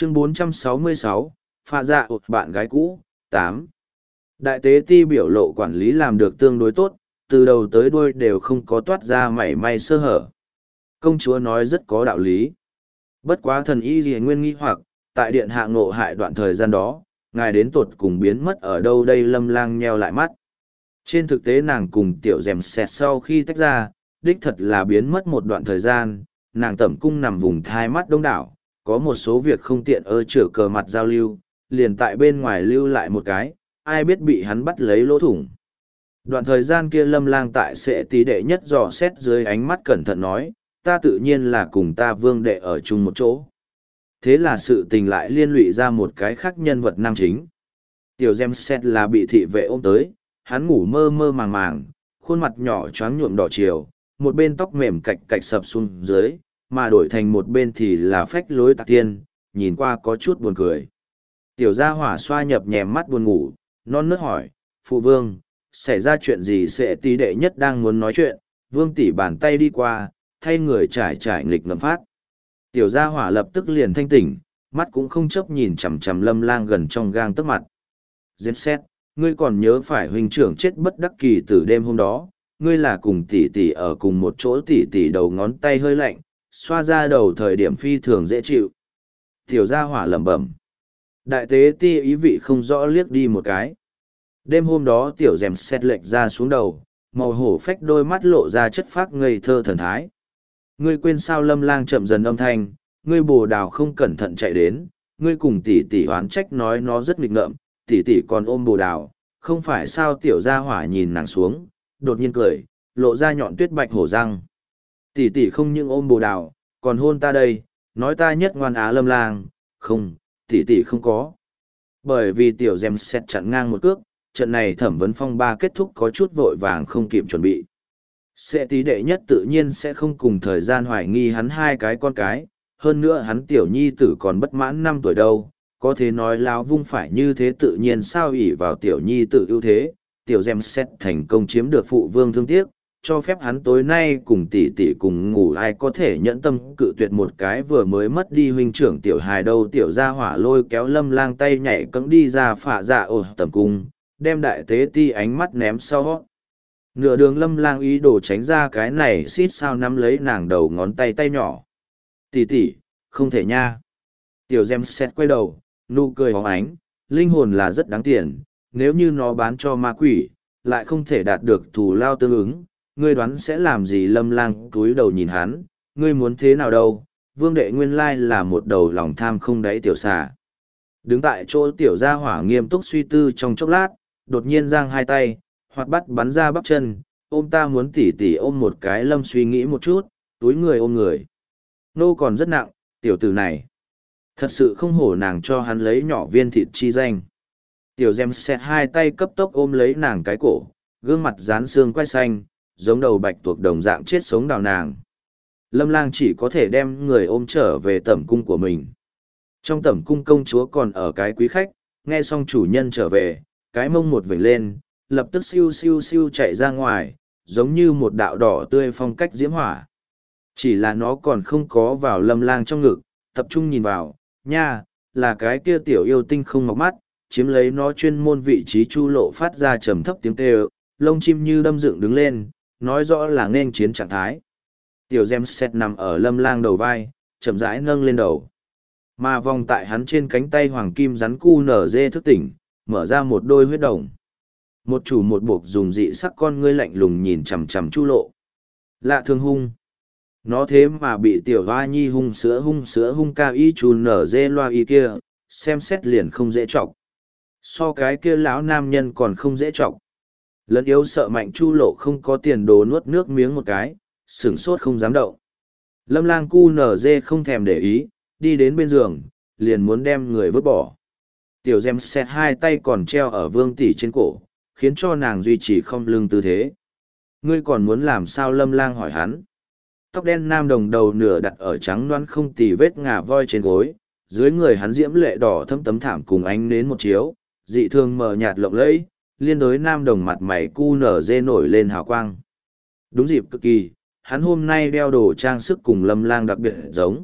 Chương 466, pha dạ bạn gái cũ, 8. Đại tế ti biểu lộ quản lý làm được tương đối tốt, từ đầu tới đuôi đều không có toát ra mảy may sơ hở. Công chúa nói rất có đạo lý. Bất quá thần y gì nguyên nghi hoặc, tại điện hạ ngộ hại đoạn thời gian đó, ngài đến tột cùng biến mất ở đâu đây. Lâm Lang nheo lại mắt. Trên thực tế nàng cùng tiểu dèm xẹt sau khi tách ra, đích thật là biến mất một đoạn thời gian, nàng tẩm cung nằm vùng thai mắt đông đảo, có một số việc không tiện chữa cờ mặt giao lưu, liền tại bên ngoài lưu lại một cái, ai biết bị hắn bắt lấy lỗ thủng. Đoạn thời gian kia Lâm Lang tại Sệ Tí đệ nhất dò xét dưới ánh mắt cẩn thận nói, ta tự nhiên là cùng ta vương đệ ở chung một chỗ. Thế là sự tình lại liên lụy ra một cái khác nhân vật nam chính. Tiểu Gem Set là bị thị vệ ôm tới, hắn ngủ mơ mơ màng màng, khuôn mặt nhỏ choáng nhuộm đỏ chiều, một bên tóc mềm cạch cạch sập xuống dưới, mà đổi thành một bên thì là phách lối tạc tiên, nhìn qua có chút buồn cười. Tiểu gia hỏa xoa nhập nhèm mắt buồn ngủ, non nớt hỏi, phụ vương, xảy ra chuyện gì? Sệ Tí đệ nhất đang muốn nói chuyện, vương tỷ bàn tay đi qua, thay người trải trải nghịch ngầm phát. Tiểu gia hỏa lập tức liền thanh tỉnh, mắt cũng không chấp nhìn chằm chằm Lâm Lang gần trong gang tấc mặt. Dêm xét, ngươi còn nhớ phải huynh trưởng chết bất đắc kỳ từ đêm hôm đó, ngươi là cùng tỷ tỷ ở cùng một chỗ, tỷ tỷ đầu ngón tay hơi lạnh, xoa ra đầu thời điểm phi thường dễ chịu. Tiểu gia hỏa lẩm bẩm. Đại tế ti ý vị không rõ liếc đi một cái. Đêm hôm đó tiểu dèm xét lệch ra xuống đầu, màu hổ phách đôi mắt lộ ra chất phác ngây thơ thần thái. Ngươi quên sao? Lâm Lang chậm dần âm thanh, ngươi bồ đào không cẩn thận chạy đến, ngươi cùng tỷ tỷ oán trách nói nó rất nghịch ngợm, tỷ tỷ còn ôm bồ đào, không phải sao? Tiểu gia hỏa nhìn nàng xuống, đột nhiên cười, lộ ra nhọn tuyết bạch hổ răng. Tỷ tỷ không những ôm bồ đào, còn hôn ta đây, nói ta nhất ngoan á. Lâm Lang, không, tỷ tỷ không có. Bởi vì tiểu dèm xét chặn ngang một cước, trận này thẩm vấn phong ba kết thúc có chút vội vàng không kịp chuẩn bị. Sệ Tí đệ nhất tự nhiên sẽ không cùng thời gian hoài nghi hắn hai cái con cái, hơn nữa hắn tiểu nhi tử còn bất mãn 5 tuổi đâu, có thể nói láo vung phải như thế tự nhiên sao. Ỷ vào tiểu nhi tử ưu thế, tiểu gem xét thành công chiếm được phụ vương thương tiếc, cho phép hắn tối nay cùng tỷ tỷ cùng ngủ. Ai có thể nhẫn tâm cự tuyệt một cái vừa mới mất đi huynh trưởng tiểu hài đâu. Tiểu gia hỏa lôi kéo Lâm Lang tay nhảy cẫng đi ra phả dạ tầm cung, đem đại tế ti ánh mắt ném sau. Nửa đường Lâm Lang ý đồ tránh ra cái này, xít sao nắm lấy nàng đầu ngón tay tay nhỏ. Tỷ tỷ, không thể nha. Tiểu Gem xét quay đầu, nụ cười hóng ánh, linh hồn là rất đáng tiền, nếu như nó bán cho ma quỷ, lại không thể đạt được thù lao tương ứng, ngươi đoán sẽ làm gì? Lâm Lang cúi đầu nhìn hắn, ngươi muốn thế nào đâu? Vương đệ nguyên lai là một đầu lòng tham không đáy tiểu xà. Đứng tại chỗ tiểu gia hỏa nghiêm túc suy tư trong chốc lát, đột nhiên giang hai tay, hoặc bắt bắn ra bắp chân, ôm ta muốn tỉ tỉ ôm một cái. Lâm suy nghĩ một chút, túi người ôm người. Nô còn rất nặng, tiểu tử này. Thật sự không hổ nàng cho hắn lấy nhỏ viên thịt chi danh. Tiểu Gem xét hai tay cấp tốc ôm lấy nàng cái cổ, gương mặt dán xương quai xanh, giống đầu bạch tuộc đồng dạng chết sống đào nàng. Lâm Lang chỉ có thể đem người ôm trở về tẩm cung của mình. Trong tẩm cung công chúa còn ở cái quý khách, nghe xong chủ nhân trở về, cái mông một vểnh lên, lập tức siêu siêu siêu chạy ra ngoài, giống như một đạo đỏ tươi phong cách diễm hỏa. Chỉ là nó còn không có vào Lâm Lang trong ngực, tập trung nhìn vào, nha, là cái kia tiểu yêu tinh không mọc mắt, chiếm lấy nó chuyên môn vị trí chu lộ phát ra trầm thấp tiếng kêu, lông chim như đâm dựng đứng lên, nói rõ là nên chiến trạng thái. Tiểu Gem xét nằm ở Lâm Lang đầu vai, chậm rãi nâng lên đầu. Mà vòng tại hắn trên cánh tay hoàng kim rắn cu nở dê thức tỉnh, mở ra một đôi huyết đồng. Một chủ một buộc dùng dị sắc con ngươi lạnh lùng nhìn chằm chằm chu lộ. Lạ thường hung. Nó thế mà bị tiểu hoa nhi hung sữa hung cao y chu nở dê loa y kia, xem xét liền không dễ chọc. So cái kia lão nam nhân còn không dễ chọc. Lẫn yếu sợ mạnh chu lộ không có tiền đồ nuốt nước miếng một cái, sửng sốt không dám động. Lâm Lang cu nở dê không thèm để ý, đi đến bên giường, liền muốn đem người vứt bỏ. Tiểu Gem xét hai tay còn treo ở vương tỷ trên cổ, khiến cho nàng duy trì không lưng tư thế. Ngươi còn muốn làm sao? Lâm Lang hỏi hắn. Tóc đen nam đồng đầu nửa đặt ở trắng loãng không tì vết ngà voi trên gối, dưới người hắn diễm lệ đỏ thâm tấm thảm cùng ánh nến một chiếu, dị thường mờ nhạt lộng lẫy, liên đối nam đồng mặt mày cu nở dê nổi lên hào quang. Đúng dịp cực kỳ, hắn hôm nay đeo đồ trang sức cùng Lâm Lang đặc biệt giống,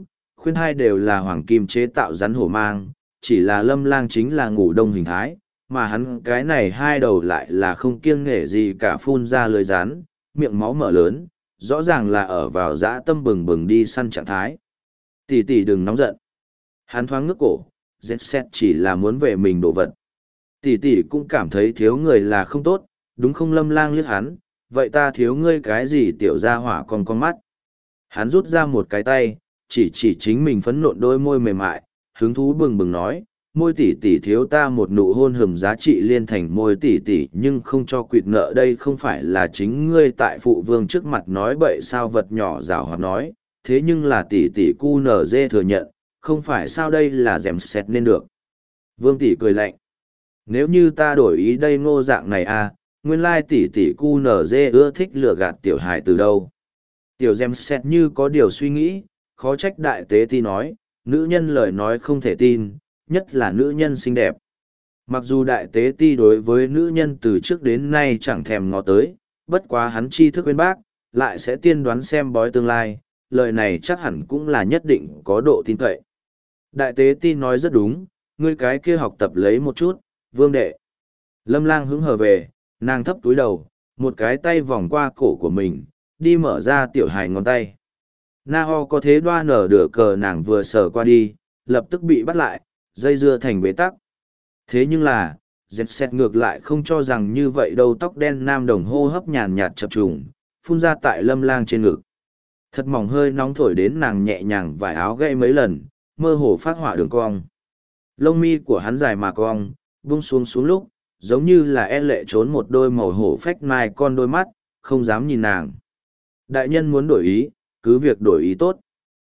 khuyên hai đều là hoàng kim chế tạo rắn hổ mang, chỉ là Lâm Lang chính là ngủ đông hình thái, mà hắn cái này hai đầu lại là không kiêng nể gì cả, phun ra lưới rắn, miệng máu mở lớn, rõ ràng là ở vào dã tâm bừng bừng đi săn trạng thái. Tỷ tỷ đừng nóng giận. Hắn thoáng ngước cổ, Dempsey chỉ là muốn về mình đồ vật. Tỷ tỷ cũng cảm thấy thiếu người là không tốt, đúng không? Lâm Lang liếc hắn, vậy ta thiếu ngươi cái gì? Tiểu gia hỏa con mắt. Hắn rút ra một cái tay, chỉ chính mình phấn nộn đôi môi mềm mại, hứng thú bừng bừng nói, môi tỷ tỷ thiếu ta một nụ hôn hừm giá trị liên thành môi tỷ tỷ nhưng không cho quỵt nợ, đây không phải là chính ngươi tại phụ vương trước mặt nói bậy sao? Vật nhỏ rào hoạt nói, thế nhưng là tỷ tỷ cu nở dê thừa nhận, không phải sao? Đây là dèm xẹt nên được. Vương tỷ cười lạnh, nếu như ta đổi ý đây ngô dạng này à, nguyên lai tỷ tỷ cu nở dê ưa thích lừa gạt tiểu hài từ đâu. Tiểu dèm xẹt như có điều suy nghĩ, khó trách đại tế ti nói, nữ nhân lời nói không thể tin, nhất là nữ nhân xinh đẹp. Mặc dù đại tế ti đối với nữ nhân từ trước đến nay chẳng thèm ngó tới, bất quá hắn tri thức bên bác, lại sẽ tiên đoán xem bói tương lai, lời này chắc hẳn cũng là nhất định có độ tin cậy. Đại tế ti nói rất đúng, ngươi cái kia học tập lấy một chút, vương đệ. Lâm Lang hứng hờ về, nàng thấp túi đầu, một cái tay vòng qua cổ của mình, đi mở ra tiểu hài ngón tay. Na ho có thế đoa nở đửa cờ nàng vừa sờ qua đi, lập tức bị bắt lại, dây dưa thành bế tắc. Thế nhưng là, dẹp xét ngược lại không cho rằng như vậy đâu, tóc đen nam đồng hô hấp nhàn nhạt chập trùng, phun ra tại Lâm Lang trên ngực. Thật mỏng hơi nóng thổi đến nàng nhẹ nhàng vải áo gãy mấy lần, mơ hồ phát họa đường cong. Lông mi của hắn dài mà cong, buông xuống lúc, giống như là e lệ trốn một đôi màu hổ phách mai con đôi mắt, không dám nhìn nàng. Đại nhân muốn đổi ý, cứ việc đổi ý tốt.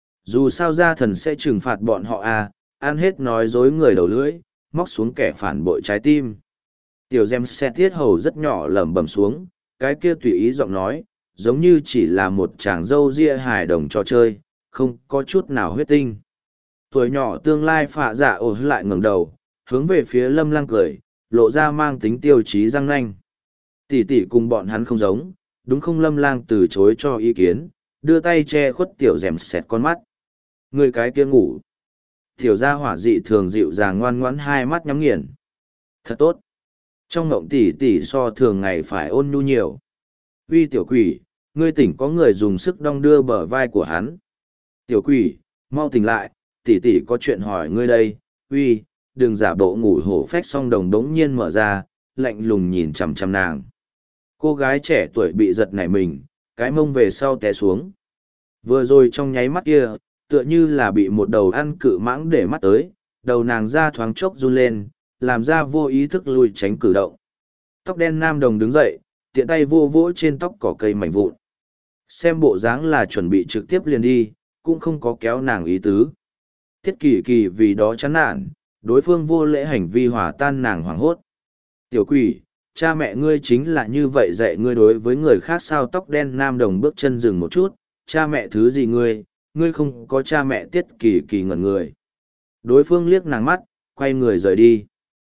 Dù sao gia thần sẽ trừng phạt bọn họ à, ăn hết nói dối người đầu lưỡi, móc xuống kẻ phản bội trái tim. Tiểu Gem xe thiết hầu rất nhỏ lẩm bẩm xuống, cái kia tùy ý giọng nói, giống như chỉ là một chàng dâu ria hài đồng trò chơi, không có chút nào huyết tinh. Tuổi nhỏ tương lai phạ dạ ổ lại ngẩng đầu, hướng về phía Lâm Lang cười, lộ ra mang tính tiêu chí răng nanh. Tỷ tỷ cùng bọn hắn không giống, đúng không? Lâm Lang từ chối cho ý kiến, đưa tay che khuất tiểu Gem xẹt con mắt. Người cái kia ngủ. Tiểu gia hỏa dị thường dịu dàng ngoan ngoãn, hai mắt nhắm nghiền. Thật tốt. Trong ngộng tỷ tỷ so thường ngày phải ôn nhu nhiều. Uy tiểu quỷ, ngươi tỉnh, có người dùng sức đong đưa bờ vai của hắn. Tiểu quỷ, mau tỉnh lại, tỷ tỷ có chuyện hỏi ngươi đây. Uy, đừng giả bộ ngủ hổ phách. Song đồng đống nhiên mở ra, lạnh lùng nhìn chằm chằm nàng. Cô gái trẻ tuổi bị giật nảy mình, cái mông về sau té xuống. Vừa rồi trong nháy mắt kia, tựa như là bị một đầu ăn cự mãng để mắt tới, đầu nàng ra thoáng chốc run lên, làm ra vô ý thức lùi tránh cử động. Tóc đen nam đồng đứng dậy, tiện tay vô vỗ trên tóc cỏ cây mảnh vụn. Xem bộ dáng là chuẩn bị trực tiếp liền đi, cũng không có kéo nàng ý tứ. Tiết Kỳ Kỳ vì đó chán nản, đối phương vô lễ hành vi hòa tan nàng hoảng hốt. Tiểu quỷ, cha mẹ ngươi chính là như vậy dạy ngươi đối với người khác sao? Tóc đen nam đồng bước chân dừng một chút, cha mẹ thứ gì ngươi không có cha mẹ. Tiết Kỳ Kỳ ngẩn người. Đối phương liếc nàng mắt, quay người rời đi.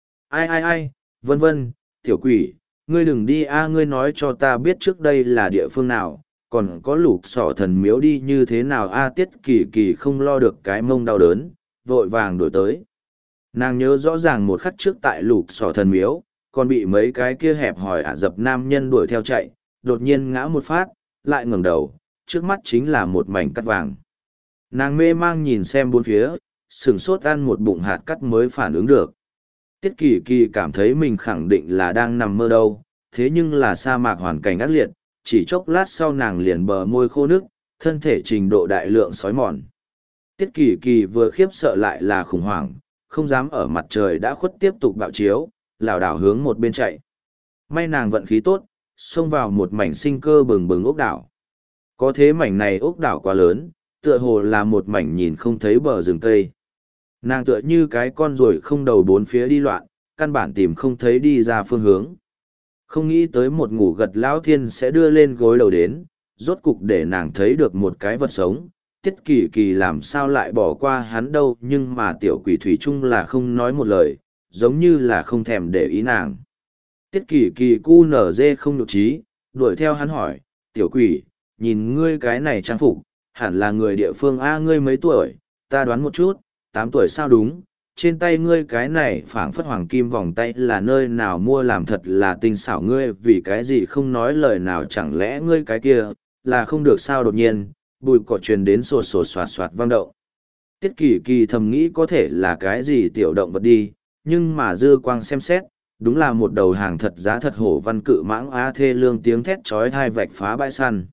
Ai, vân vân, tiểu quỷ, ngươi đừng đi a, ngươi nói cho ta biết trước đây là địa phương nào, còn có lục sỏ thần miếu đi như thế nào a? Tiết Kỳ Kỳ không lo được cái mông đau đớn, vội vàng đổi tới. Nàng nhớ rõ ràng một khắc trước tại lục sỏ thần miếu, còn bị mấy cái kia hẹp hòi ả dập nam nhân đuổi theo chạy, đột nhiên ngã một phát, lại ngẩng đầu, trước mắt chính là một mảnh cắt vàng. Nàng mê mang nhìn xem bốn phía, sửng sốt ăn một bụng hạt cắt mới phản ứng được. Tiết Kỳ Kỳ cảm thấy mình khẳng định là đang nằm mơ đâu, thế nhưng là sa mạc hoàn cảnh ác liệt, chỉ chốc lát sau nàng liền bờ môi khô nước, thân thể trình độ đại lượng sói mòn. Tiết Kỳ Kỳ vừa khiếp sợ lại là khủng hoảng, không dám ở mặt trời đã khuất tiếp tục bạo chiếu, lảo đảo hướng một bên chạy. May nàng vận khí tốt, xông vào một mảnh sinh cơ bừng bừng ốc đảo. Có thế mảnh này ốc đảo quá lớn, tựa hồ là một mảnh nhìn không thấy bờ rừng cây. Nàng tựa như cái con ruồi không đầu bốn phía đi loạn, căn bản tìm không thấy đi ra phương hướng. Không nghĩ tới một ngủ gật lão thiên sẽ đưa lên gối đầu đến, rốt cục để nàng thấy được một cái vật sống. Tiết Kỳ Kỳ làm sao lại bỏ qua hắn đâu, nhưng mà tiểu quỷ thủy chung là không nói một lời, giống như là không thèm để ý nàng. Tiết Kỳ Kỳ cu nở dê không nhục trí, đuổi theo hắn hỏi, tiểu quỷ, nhìn ngươi cái này trang phục, hẳn là người địa phương a, ngươi mấy tuổi, ta đoán một chút, 8 tuổi sao đúng, trên tay ngươi cái này phảng phất hoàng kim vòng tay là nơi nào mua làm thật là tinh xảo ngươi vì cái gì không nói lời nào chẳng lẽ ngươi cái kia, là không được sao đột nhiên, bùi cỏ truyền đến sột sột soạt soạt vang động. Tiết Kỳ Kỳ thầm nghĩ có thể là cái gì tiểu động vật đi, nhưng mà dư quang xem xét, đúng là một đầu hàng thật giá thật hổ văn cự mãng á thê lương tiếng thét chói tai vạch phá bãi săn.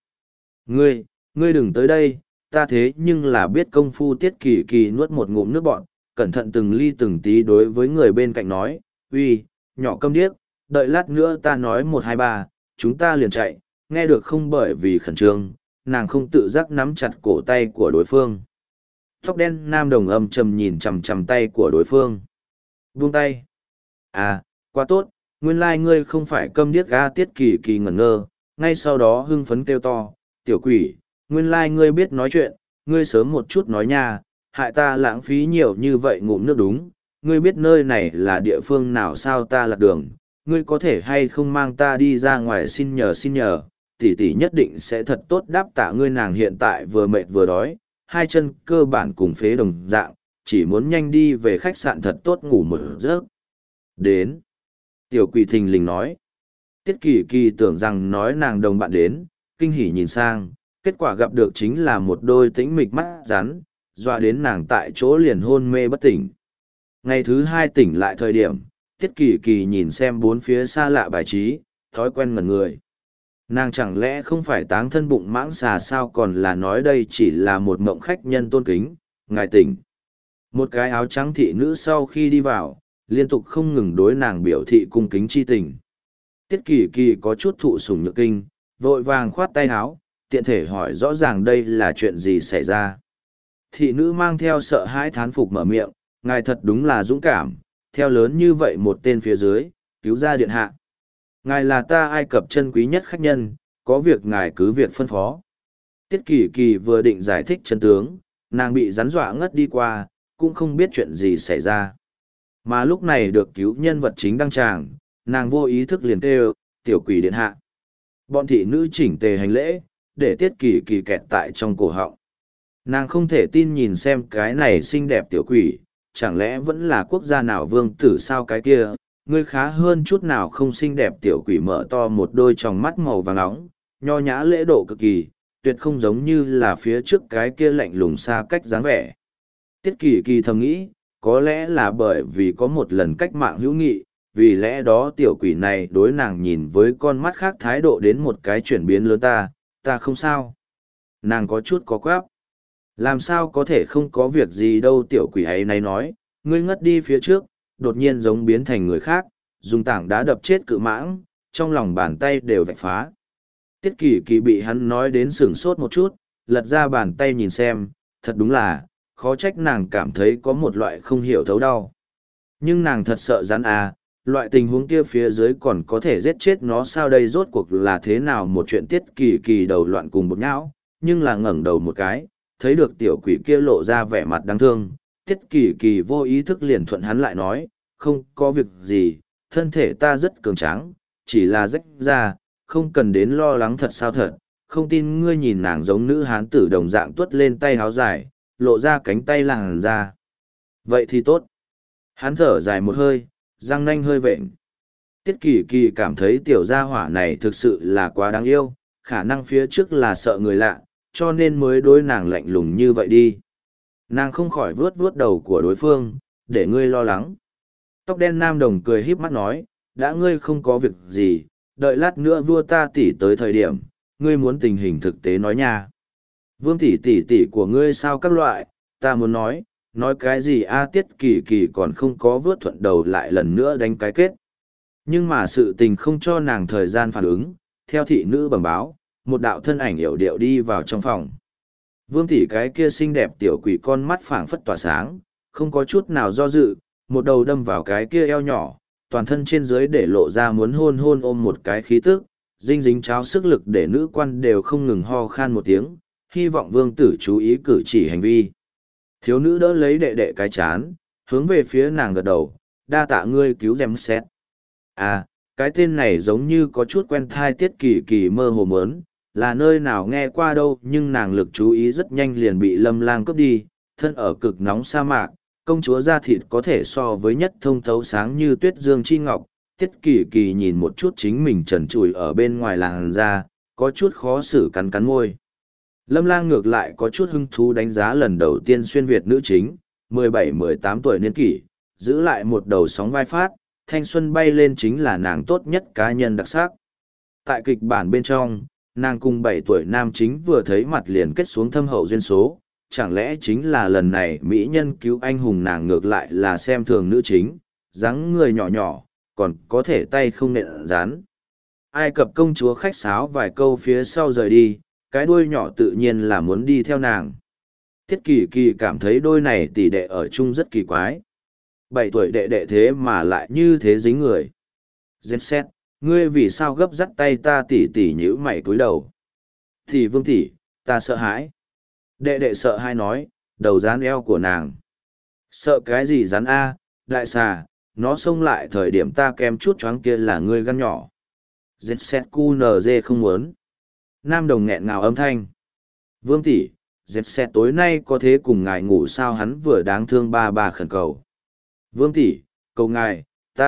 Ngươi đừng tới đây, ta thế nhưng là biết công phu. Tiết Kỳ Kỳ nuốt một ngụm nước bọt, cẩn thận từng ly từng tí đối với người bên cạnh nói, uy, nhỏ câm điếc, đợi lát nữa ta nói 1 2 3, chúng ta liền chạy, nghe được không? Bởi vì khẩn trương, nàng không tự giác nắm chặt cổ tay của đối phương. Tóc đen nam đồng âm trầm nhìn chằm chằm tay của đối phương. Buông tay. À, quá tốt, nguyên lai ngươi không phải câm điếc ga. Tiết Kỳ Kỳ ngẩn ngơ, ngay sau đó hưng phấn kêu to, tiểu quỷ, nguyên lai ngươi biết nói chuyện, ngươi sớm một chút nói nha, hại ta lãng phí nhiều như vậy ngụm nước đúng, ngươi biết nơi này là địa phương nào sao? Ta lạc đường, ngươi có thể hay không mang ta đi ra ngoài? Xin nhờ, tỷ tỷ nhất định sẽ thật tốt đáp tạ ngươi. Nàng hiện tại vừa mệt vừa đói, hai chân cơ bản cùng phế đồng dạng, chỉ muốn nhanh đi về khách sạn thật tốt ngủ một giấc. Đến. Tiểu quỷ thình lình nói. Tiết Kỳ Kỳ tưởng rằng nói nàng đồng bạn đến, kinh hỉ nhìn sang, kết quả gặp được chính là một đôi tĩnh mịch mắt rắn, dọa đến nàng tại chỗ liền hôn mê bất tỉnh. Ngày thứ 2 tỉnh lại thời điểm, Tiết Kỳ Kỳ nhìn xem bốn phía xa lạ bài trí, thói quen ngẩn người. Nàng chẳng lẽ không phải táng thân bụng mãng xà sao? Còn là nói đây chỉ là một mộng khách nhân tôn kính, ngài tỉnh. Một cái áo trắng thị nữ sau khi đi vào, liên tục không ngừng đối nàng biểu thị cung kính chi tình. Tiết Kỳ Kỳ có chút thụ sủng nhược kinh, vội vàng khoát tay áo, tiện thể hỏi rõ ràng đây là chuyện gì xảy ra. Thị nữ mang theo sợ hãi thán phục mở miệng, ngài thật đúng là dũng cảm, theo lớn như vậy một tên phía dưới, cứu ra điện hạ. Ngài là ta Ai Cập chân quý nhất khách nhân, có việc ngài cứ việc phân phó. Tiết Kỳ Kỳ vừa định giải thích chân tướng, nàng bị rắn dọa ngất đi qua, cũng không biết chuyện gì xảy ra. Mà lúc này được cứu nhân vật chính đăng tràng, nàng vô ý thức liền kêu, tiểu quỷ điện hạ. Bọn thị nữ chỉnh tề hành lễ, để Tiết Kỳ Kỳ kẹt tại trong cổ họng. Nàng không thể tin nhìn xem cái này xinh đẹp tiểu quỷ, chẳng lẽ vẫn là quốc gia nào vương tử sao? Cái kia, ngươi khá hơn chút nào không? Xinh đẹp tiểu quỷ mở to một đôi tròng mắt màu vàng nóng, nho nhã lễ độ cực kỳ, tuyệt không giống như là phía trước cái kia lạnh lùng xa cách dáng vẻ. Tiết Kỳ Kỳ thầm nghĩ, có lẽ là bởi vì có một lần cách mạng hữu nghị, vì lẽ đó tiểu quỷ này đối nàng nhìn với con mắt khác thái độ đến một cái chuyển biến lớn. Ta không sao. Nàng có chút có quáp. Làm sao có thể không có việc gì đâu? Tiểu quỷ ấy này nói, ngươi ngất đi phía trước, đột nhiên giống biến thành người khác, dùng tảng đá đập chết cự mãng, trong lòng bàn tay đều vạch phá. Tiết Kỳ Kỳ bị hắn nói đến sửng sốt một chút, lật ra bàn tay nhìn xem, thật đúng là, khó trách nàng cảm thấy có một loại không hiểu thấu đau. Nhưng nàng thật sợ rắn à, loại tình huống kia phía dưới còn có thể giết chết nó sao? Đây rốt cuộc là thế nào một chuyện? Tiết Kỳ Kỳ đầu loạn cùng bột nhão, nhưng là ngẩng đầu một cái, thấy được tiểu quỷ kia lộ ra vẻ mặt đáng thương. Tiết Kỳ Kỳ vô ý thức liền thuận hắn lại nói, không có việc gì, thân thể ta rất cường tráng, chỉ là rách ra, không cần đến lo lắng. Thật sao? Thật, không tin ngươi nhìn. Nàng giống nữ hán tử đồng dạng tuốt lên tay háo dài, lộ ra cánh tay làn ra. Vậy thì tốt. Hắn thở dài một hơi, răng nanh hơi vện. Tiết Kỳ Kỳ cảm thấy tiểu gia hỏa này thực sự là quá đáng yêu, khả năng phía trước là sợ người lạ, cho nên mới đối nàng lạnh lùng như vậy đi. Nàng không khỏi vuốt vuốt đầu của đối phương, để ngươi lo lắng. Tóc đen nam đồng cười híp mắt nói, đã ngươi không có việc gì, đợi lát nữa vua ta tỷ tới thời điểm, ngươi muốn tình hình thực tế nói nha. Vương tỷ của ngươi sao? Các loại, ta muốn nói cái gì a? Tiết Kỳ Kỳ còn không có vớt thuận đầu lại lần nữa đánh cái kết. Nhưng mà sự tình không cho nàng thời gian phản ứng, theo thị nữ bẩm báo, một đạo thân ảnh yểu điệu đi vào trong phòng. Vương tỷ cái kia xinh đẹp tiểu quỷ con mắt phảng phất tỏa sáng, không có chút nào do dự, một đầu đâm vào cái kia eo nhỏ, toàn thân trên dưới để lộ ra muốn hôn ôm một cái khí tức, dinh dính cháo sức lực để nữ quan đều không ngừng ho khan một tiếng, hy vọng vương tử chú ý cử chỉ hành vi. Thiếu nữ đỡ lấy đệ đệ cái chán, hướng về phía nàng gật đầu, đa tạ ngươi cứu dèm xét. À, cái tên này giống như có chút quen thai. Tiết Kỳ Kỳ mơ hồ mớn, là nơi nào nghe qua đâu, nhưng nàng lực chú ý rất nhanh liền bị Lâm Lang cướp đi, thân ở cực nóng sa mạc, công chúa da thịt có thể so với nhất thông thấu sáng như tuyết dương chi ngọc. Tiết Kỳ Kỳ nhìn một chút chính mình trần trụi ở bên ngoài làn da, có chút khó xử cắn cắn môi. Lâm Lang ngược lại có chút hứng thú đánh giá lần đầu tiên xuyên Việt nữ chính, 17-18 tuổi niên kỷ, giữ lại một đầu sóng vai phát, thanh xuân bay lên chính là nàng tốt nhất cá nhân đặc sắc. Tại kịch bản bên trong, nàng cùng 7 tuổi nam chính vừa thấy mặt liền kết xuống thâm hậu duyên số, chẳng lẽ chính là lần này mỹ nhân cứu anh hùng nàng ngược lại là xem thường nữ chính, dáng người nhỏ nhỏ, còn có thể tay không nện rán. Ai Cập công chúa khách sáo vài câu phía sau rời đi, cái đuôi nhỏ tự nhiên là muốn đi theo nàng. Tiết Kỳ Kỳ cảm thấy đôi này tỷ đệ ở chung rất kỳ quái. 7 tuổi đệ đệ thế mà lại như thế dính người. Dẹp xét, ngươi vì sao gấp dắt tay ta tỉ tỉ nhíu mày cúi đầu. Thì Vương tỷ, ta sợ hãi. Đệ đệ sợ hai nói, đầu dán eo của nàng. Sợ cái gì rắn a, đại xà, nó xông lại thời điểm ta kem chút choáng kia là ngươi gan nhỏ. Dẹp xét cu nờ dê không muốn. Nam đồng nghẹn ngào âm thanh. Vương tỷ, dẹp xét tối nay có thế cùng ngài ngủ sao, hắn vừa đáng thương ba khẩn cầu. Vương tỷ, cầu ngài,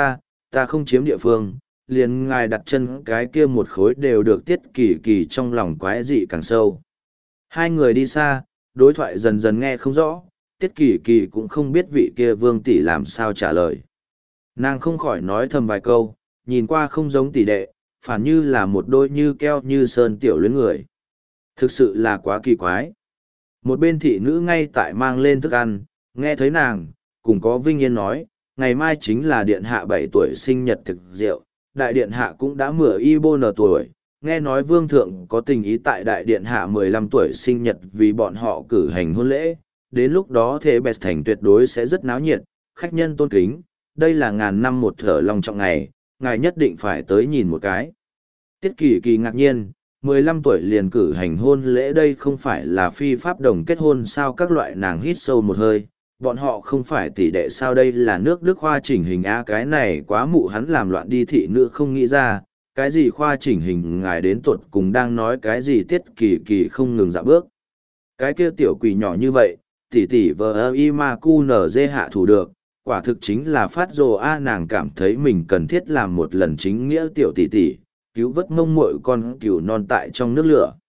ta không chiếm địa phương, liền ngài đặt chân cái kia một khối đều được Tiết Kỳ Kỳ trong lòng quái dị càng sâu. Hai người đi xa, đối thoại dần dần nghe không rõ, Tiết Kỳ Kỳ cũng không biết vị kia Vương tỷ làm sao trả lời. Nàng không khỏi nói thầm vài câu, nhìn qua không giống tỷ đệ, phản như là một đôi như keo như sơn tiểu luyến người. Thực sự là quá kỳ quái. Một bên thị nữ ngay tại mang lên thức ăn, nghe thấy nàng, cùng có vinh yên nói, ngày mai chính là điện hạ 7 tuổi sinh nhật thực rượu, đại điện hạ cũng đã mửa y bô nở tuổi, nghe nói vương thượng có tình ý tại đại điện hạ 15 tuổi sinh nhật vì bọn họ cử hành hôn lễ, đến lúc đó thế bẹt thành tuyệt đối sẽ rất náo nhiệt, khách nhân tôn kính, đây là ngàn năm một thở lòng trọng ngày, ngài nhất định phải tới nhìn một cái. Tiết Kỳ Kỳ ngạc nhiên, 15 tuổi liền cử hành hôn lễ, đây không phải là phi pháp đồng kết hôn sao, các loại nàng hít sâu một hơi, bọn họ không phải tỷ đệ sao, đây là nước Đức khoa chỉnh hình á, cái này quá mụ hắn làm loạn đi, thị nữ không nghĩ ra, cái gì khoa chỉnh hình ngài đến tuột cùng đang nói cái gì. Tiết Kỳ Kỳ không ngừng dạo bước. Cái kia tiểu quỷ nhỏ như vậy, tỷ tỷ vờ y ma cu nở dê hạ thủ được, quả thực chính là phát rồ a, nàng cảm thấy mình cần thiết làm một lần chính nghĩa tiểu tỷ tỷ, cứu vớt mông muội con cừu non tại trong nước lửa.